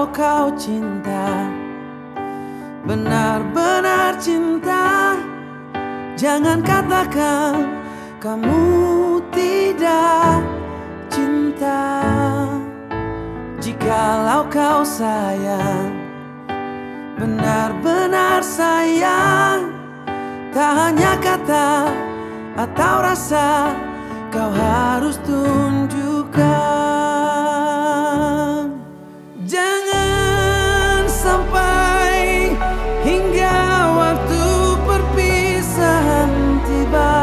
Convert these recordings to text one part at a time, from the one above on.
Jikalau kau cinta, benar-benar cinta, jangan katakan kamu tidak cinta. Jikalau kau sayang, benar-benar sayang, tak hanya kata atau rasa, kau harus tunjukkan. Jangan sampai hingga waktu perpisahan tiba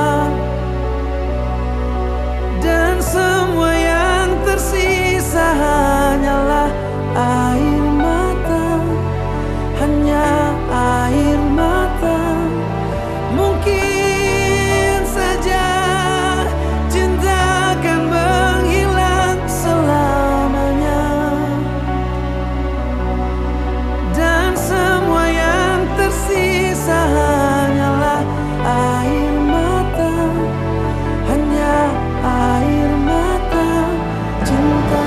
dan semua yang tersisa hanyalah air mata, hanya air mata. Mungkin saja cinta akan menghilang selamanya, dan semua yang tersisa hanyalah air mata, hanya air mata cinta.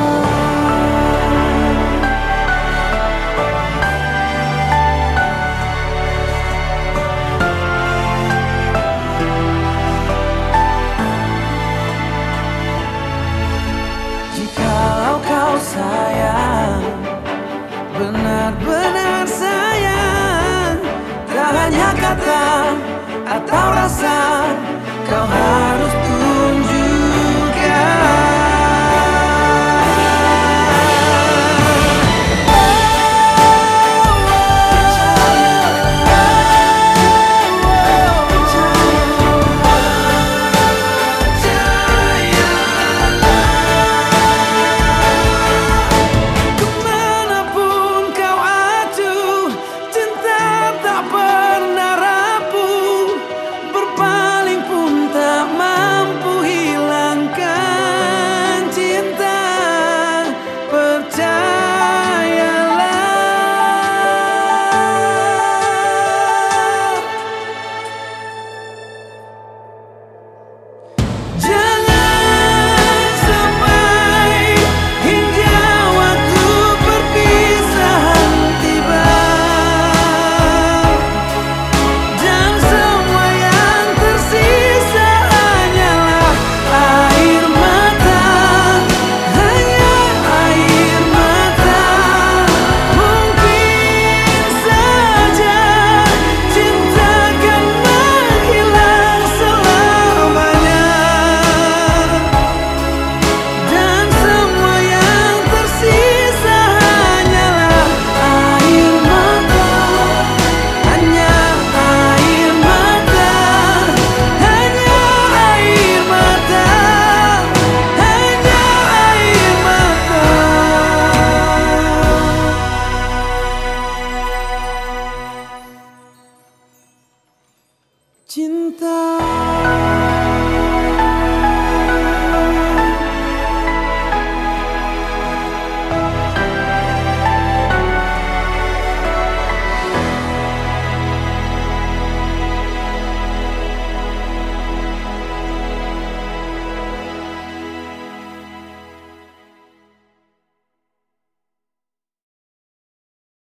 Jikalau kau sayang, benar-benar sayang, tak hanya kata atau rasa, kau harus